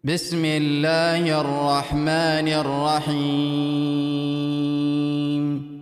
بسم الله الرحمن الرحيم.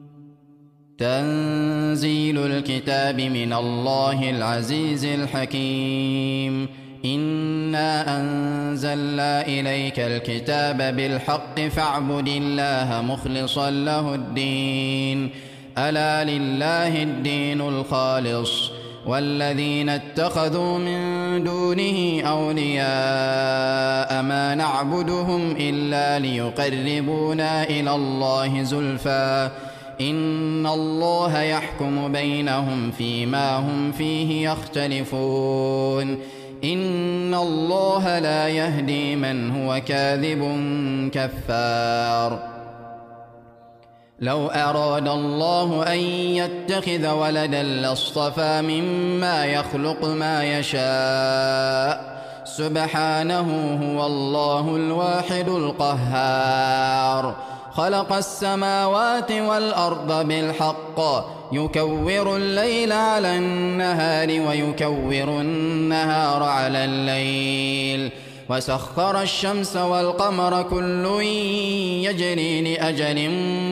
تنزيل الكتاب من الله العزيز الحكيم. إنا أنزلنا إليك الكتاب بالحق فاعبد الله مخلصا له الدين. ألا لله الدين الخالص والذين اتخذوا من دونه أولياء ما نعبدهم إلا ليقربونا إلى الله زلفى إن الله يحكم بينهم فيما هم فيه يختلفون. إن الله لا يهدي من هو كاذب كفار. لو أراد الله أن يتخذ ولدا لاصطفى مما يخلق ما يشاء سبحانه هو الله الواحد القهار. خلق السماوات والأرض بالحق يكور الليل على النهار ويكور النهار على الليل وسخر الشمس والقمر كل يجري لأجل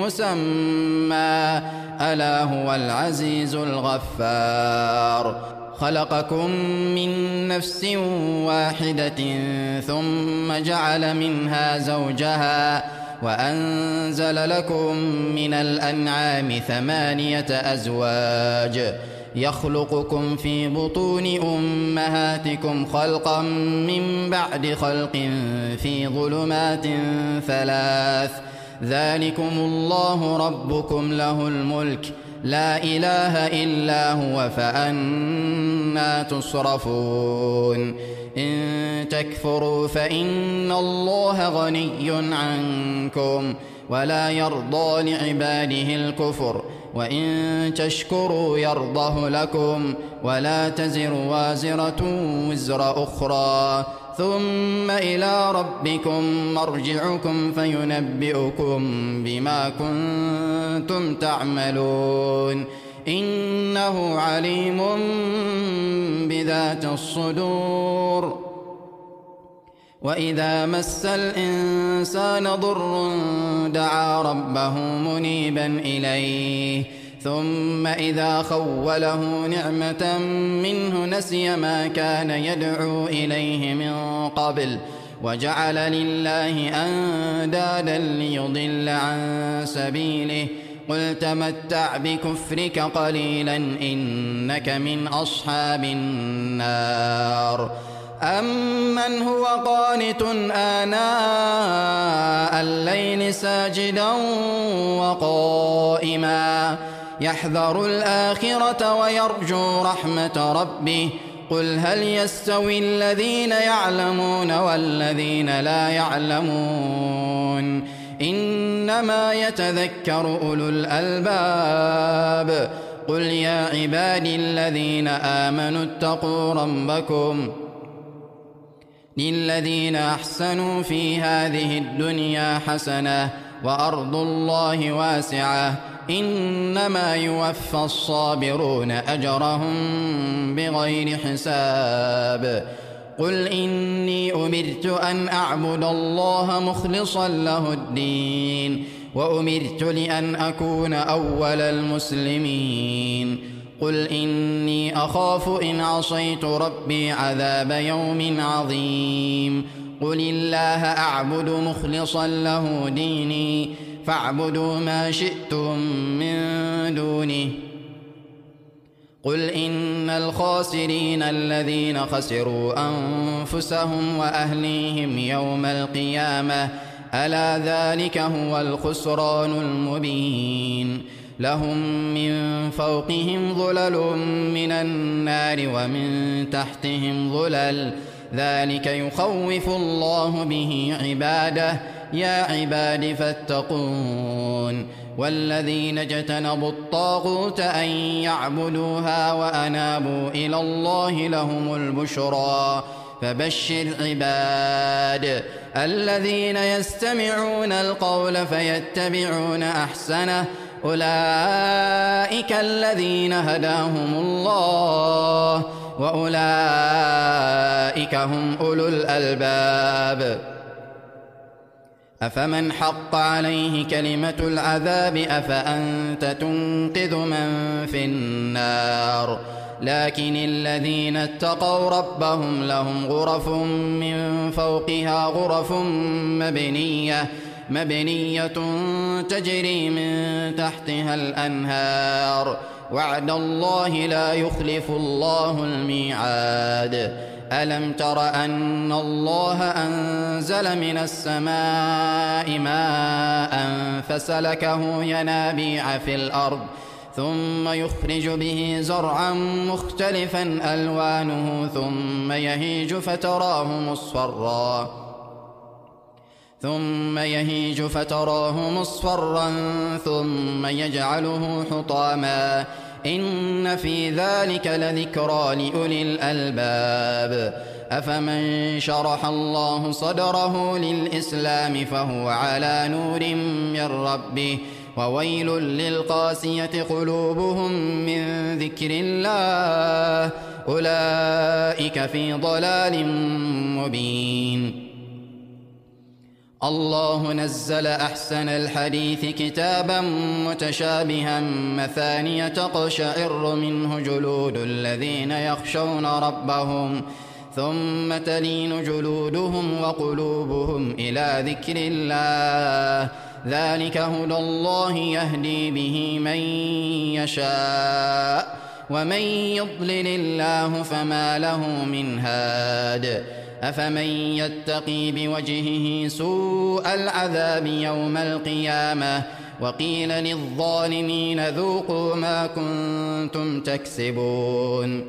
مسمى ألا هو العزيز الغفار. خلقكم من نفس واحدة ثم جعل منها زوجها وأنزل لكم من الأنعام 8 أزواج يخلقكم في بطون أمهاتكم خلقا من بعد خلق في ظلمات 3 ذلكم الله ربكم له الملك لا إله إلا هو فأنى تصرفون. إن تكفروا فإن الله غني عنكم ولا يرضى لعباده الكفر وإن تشكروا يرضه لكم ولا تزر وازرة وزر أخرى ثم إلى ربكم مرجعكم فينبئكم بما كنتم تعملون. إنه عليم بذات الصدور. وإذا مس الإنسان ضر دعا ربه منيبا إليه ثم إذا خوله نعمة منه نسي ما كان يدعو إليه من قبل وجعل لله أندادا ليضل عن سبيله قل تمتع بكفرك قليلا إنك من أصحاب النار. أمن هو قانت آناء الليل ساجدا وقائما يحذر الآخرة ويرجو رحمة ربه قل هل يستوي الذين يعلمون والذين لا يعلمون إنما يتذكر أولو الألباب. قل يا عبادي الذين آمنوا اتقوا ربكم للذين أحسنوا في هذه الدنيا حسنة وأرض الله واسعة إنما يوفى الصابرون أجرهم بغير حساب. قل إني أمرت أن أعبد الله مخلصا له الدين وأمرت لأن أكون أول المسلمين. قل إني أخاف إن عصيت ربي عذاب يوم عظيم. قل الله أعبد مخلصا له ديني فاعبدوا ما شئتم من دونه. قل إن الخاسرين الذين خسروا أنفسهم وأهليهم يوم القيامة ألا ذلك هو الخسران المبين. لهم من فوقهم ظلل من النار ومن تحتهم ظلل ذلك يخوف الله به عباده يا عباد فاتقون. والذين اجتنبوا الطاغوت أن يعبدوها وأنابوا إلى الله لهم البشرى فبشر عباد الذين يستمعون القول فيتبعون أحسنه أولئك الذين هداهم الله وأولئك هم أولو الألباب. أفمن حق عليه كلمة العذاب أفأنت تنقذ من في النار. لكن الذين اتقوا ربهم لهم غرف من فوقها غرف مبنية تجري من تحتها الأنهار. وعد الله لا يخلف الله الميعاد. ألم تر أن الله أنزل من السماء ماء فسلكه ينابيع في الأرض ثم يخرج به زرعا مختلفا ألوانه ثم يهيج فتراه مصفرا ثم يجعله حطاما إن في ذلك لذكرى لأولي الألباب. أفمن شرح الله صدره للإسلام فهو على نور من ربه وويل للقاسية قلوبهم من ذكر الله أولئك في ضلال مبين. الله نزل أحسن الحديث كتابا متشابها مثانية تقشعر منه جلود الذين يخشون ربهم ثم تلين جلودهم وقلوبهم إلى ذكر الله ذلك هدى الله يهدي به من يشاء ومن يضلل الله فما له من هاد. أفمن يتقي بوجهه سوء العذاب يوم القيامة وقيل للظالمين ذوقوا ما كنتم تكسبون.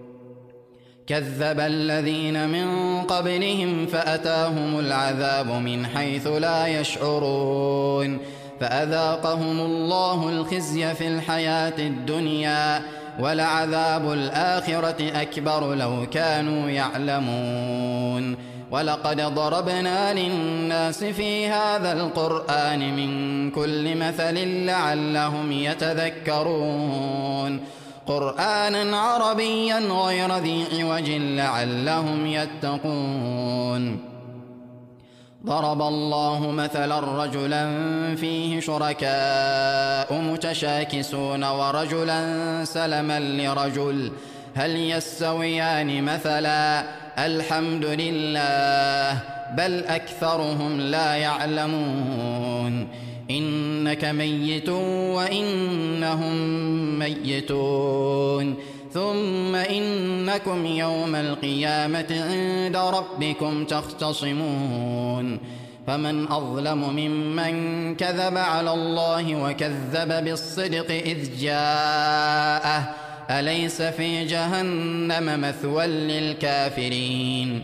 كذب الذين من قبلهم فأتاهم العذاب من حيث لا يشعرون فأذاقهم الله الخزي في الحياة الدنيا ولعذاب الآخرة أكبر لو كانوا يعلمون. ولقد ضربنا للناس في هذا القرآن من كل مثل لعلهم يتذكرون قرآنا عربيا غير ذي عوج لعلهم يتقون. ضرب الله مثلا رجلا فيه شركاء متشاكسون ورجلا سلما لرجل هل يستويان مثلا الحمد لله بل أكثرهم لا يعلمون. إنك ميت وإنهم ميتون ثم إنكم يوم القيامة عند ربكم تختصمون. فمن أظلم ممن كذب على الله وكذب بالصدق إذ جاءه أليس في جهنم مثوى للكافرين.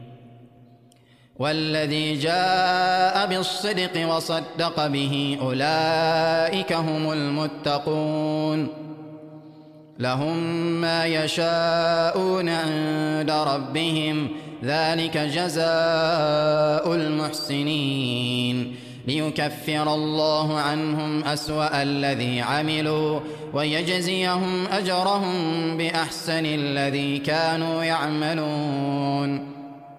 والذي جاء بالصدق وصدق به أولئك هم المتقون لهم ما يشاءون عند ربهم ذلك جزاء المحسنين ليكفر الله عنهم أسوأ الذي عملوا ويجزيهم أجرهم بأحسن الذي كانوا يعملون.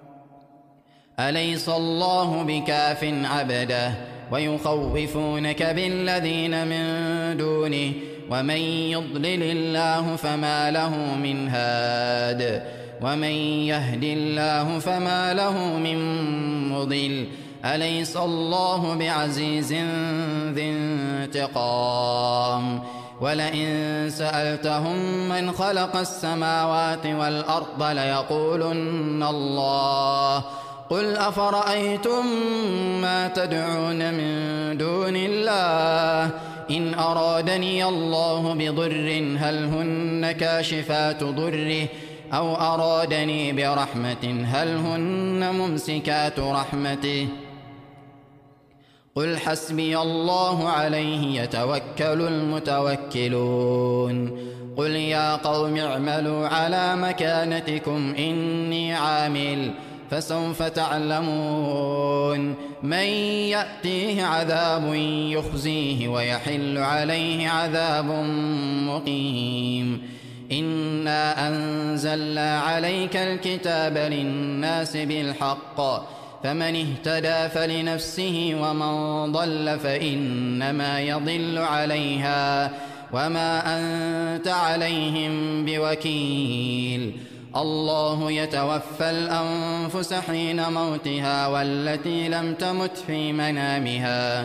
أليس الله بكاف عبده ويخوفونك بالذين من دونه ومن يضلل الله فما له من هاد ومن يهد الله فما له من مضل. أليس الله بعزيز ذي انتقام. ولئن سألتهم من خلق السماوات والأرض ليقولن الله قل أفرأيتم ما تدعون من دون الله إن أرادني الله بضر هل هن كاشفات ضره أو أرادني برحمة هل هن ممسكات رحمته قل حسبي الله عليه يتوكل المتوكلون. قل يا قوم اعملوا على مكانتكم إني عامل فسوف تعلمون من يأتيه عذاب يخزيه ويحل عليه عذاب مقيم. إنا أنزلنا عليك الكتاب للناس بالحق فمن اهتدى فلنفسه ومن ضل فإنما يضل عليها وما أنت عليهم بوكيل الله يتوفى الأنفس حين موتها والتي لم تمت في منامها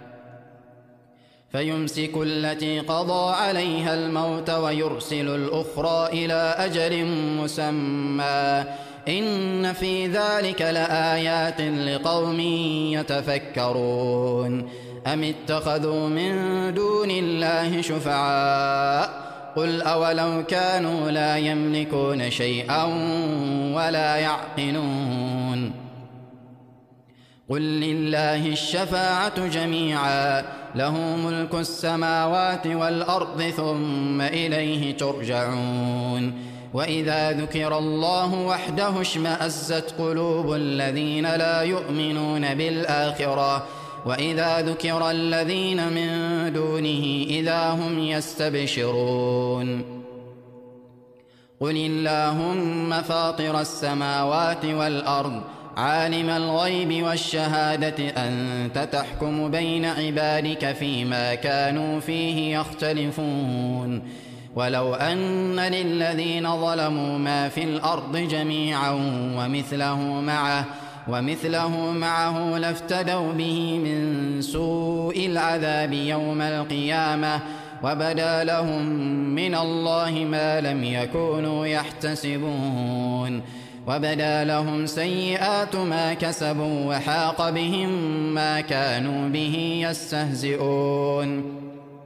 فيمسك التي قضى عليها الموت ويرسل الأخرى إلى أجل مسمى إن في ذلك لآيات لقوم يتفكرون أم اتخذوا من دون الله شفعاء قل أولو كانوا لا يملكون شيئا ولا يعقلون قل لله الشفاعة جميعا له ملك السماوات والأرض ثم إليه ترجعون وإذا ذكر الله وحده اشمأزت قلوب الذين لا يؤمنون بالآخرة وإذا ذكر الذين من دونه إذا هم يستبشرون قل اللهم فاطر السماوات والأرض عالم الغيب والشهادة أنت تحكم بين عبادك فيما كانوا فيه يختلفون ولو أن للذين ظلموا ما في الأرض جميعا ومثله معه لافتدوا به من سوء العذاب يوم القيامة وبدا لهم من الله ما لم يكونوا يحتسبون وبدا لهم سيئات ما كسبوا وحاق بهم ما كانوا به يستهزئون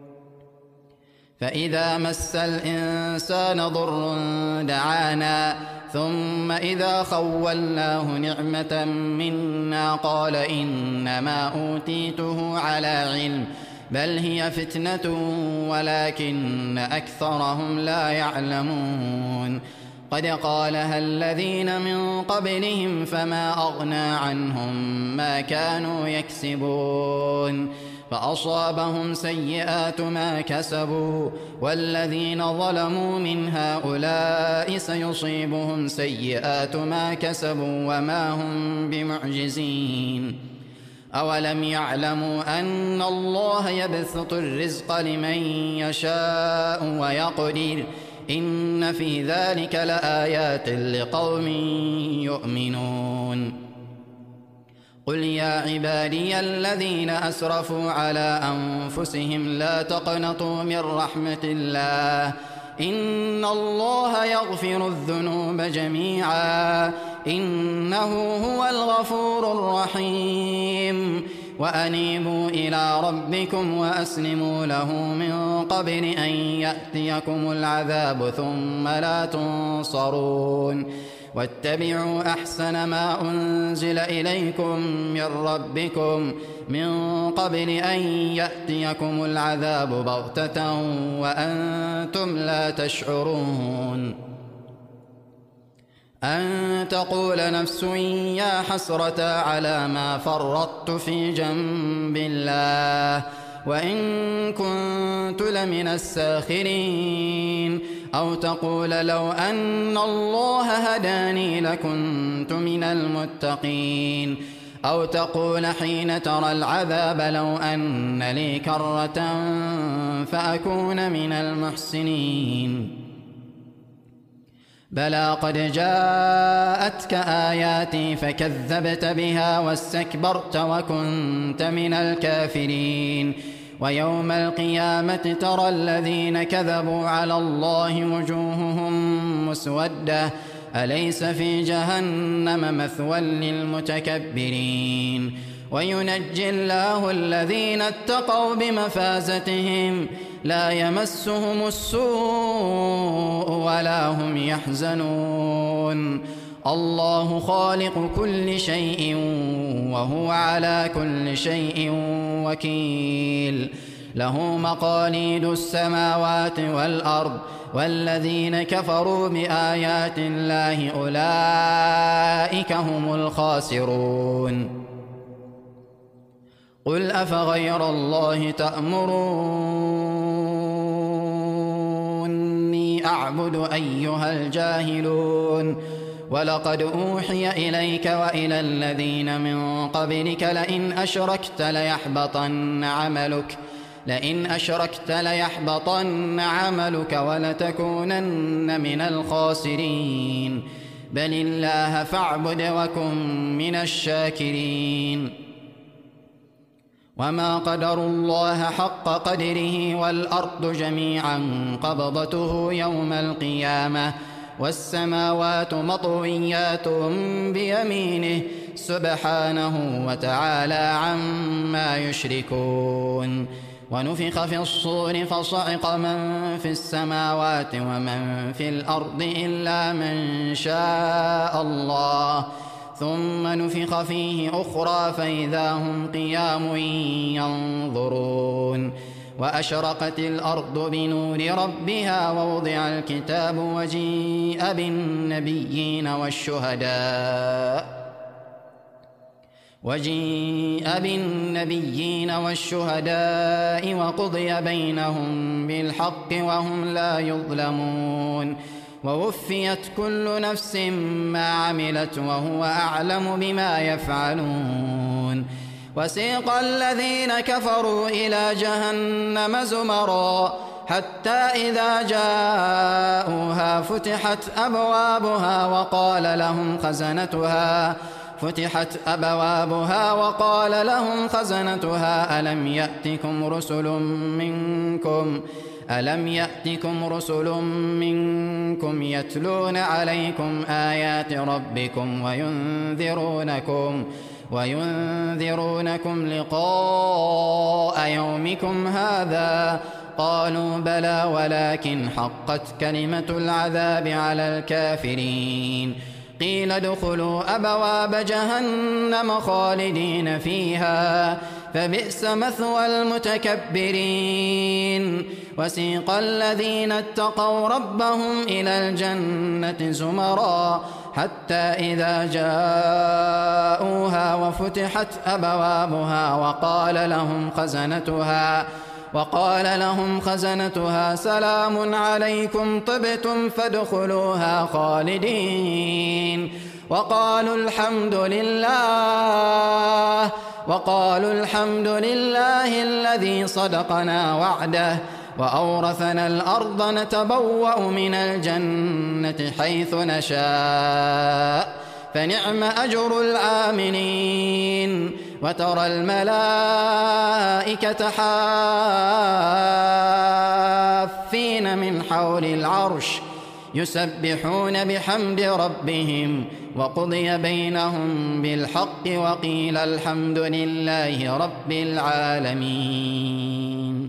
فإذا مس الإنسان ضر دعانا ثم إذا خولناه نعمة منا قال إنما أوتيته على علم بل هي فتنة ولكن أكثرهم لا يعلمون قد قالها الذين من قبلهم فما أغنى عنهم ما كانوا يكسبون فأصابهم سيئات ما كسبوا والذين ظلموا من هؤلاء سيصيبهم سيئات ما كسبوا وما هم بمعجزين أولم يعلموا أن الله يبسط الرزق لمن يشاء ويقدر إن في ذلك لآيات لقوم يؤمنون قل يا عبادي الذين أسرفوا على أنفسهم لا تقنطوا من رحمة الله إن الله يغفر الذنوب جميعا إنه هو الغفور الرحيم وأنيبوا إلى ربكم وأسلموا له من قبل أن يأتيكم العذاب ثم لا تنصرون واتبعوا أحسن ما أنزل إليكم من ربكم من قبل أن يأتيكم العذاب بغتة وأنتم لا تشعرون أن تقول نفس يا حسرة على ما فرطت في جنب الله وإن كنت لمن الساخرين أو تقول لو أن الله هداني لكنت من المتقين أو تقول حين ترى العذاب لو أن لي كرة فأكون من المحسنين بلى قد جاءتك آياتي فكذبت بها واستكبرت وكنت من الكافرين ويوم القيامة ترى الذين كذبوا على الله وجوههم مسودة أليس في جهنم مثوى للمتكبرين وينجي الله الذين اتقوا بمفازتهم لا يمسهم السوء ولا هم يحزنون الله خالق كل شيء وهو على كل شيء وكيل له مقاليد السماوات والأرض والذين كفروا بآيات الله أولئك هم الخاسرون قل أفغير الله تأمروني أعبد أيها الجاهلون ولقد أوحي إليك وإلى الذين من قبلك لئن أشركت ليحبطن عملك ولتكونن من الخاسرين بل الله فاعبد وكن من الشاكرين وما قدروا الله حق قدره والأرض جميعا قبضته يوم القيامة والسماوات مطويات بيمينه سبحانه وتعالى عما يشركون ونفخ في الصور فصعق من في السماوات ومن في الأرض إلا من شاء الله ثم نفخ فيه أخرى فإذا هم قيام ينظرون وأشرقت الأرض بنور ربها ووضع الكتاب وجيء بالنبيين والشهداء وقضي بينهم بالحق وهم لا يظلمون ووفيت كل نفس ما عملت وهو أعلم بما يفعلون وسيق الذين كفروا إلى جهنم زمرا حتى إذا جاءوها فتحت أبوابها وقال لهم خزنتها ألم يأتكم رسل منكم يتلون عليكم آيات ربكم وينذرونكم لقاء يومكم هذا قالوا بلى ولكن حقت كلمة العذاب على الكافرين قيل ادخلوا أبواب جهنم خالدين فيها فبئس مثوى المتكبرين وسيق الذين اتقوا ربهم إلى الجنة زمرا حتى إذا جاءوها وفتحت أبوابها وقال لهم خزنتها سلام عليكم طبتم فادخلوها خالدين وقالوا الحمد لله الذي صدقنا وعده وأورثنا الأرض نتبوأ من الجنة حيث نشاء فنعم أجر العاملين وترى الملائكة حافين من حول العرش يسبحون بحمد ربهم وقضي بينهم بالحق وقيل الحمد لله رب العالمين.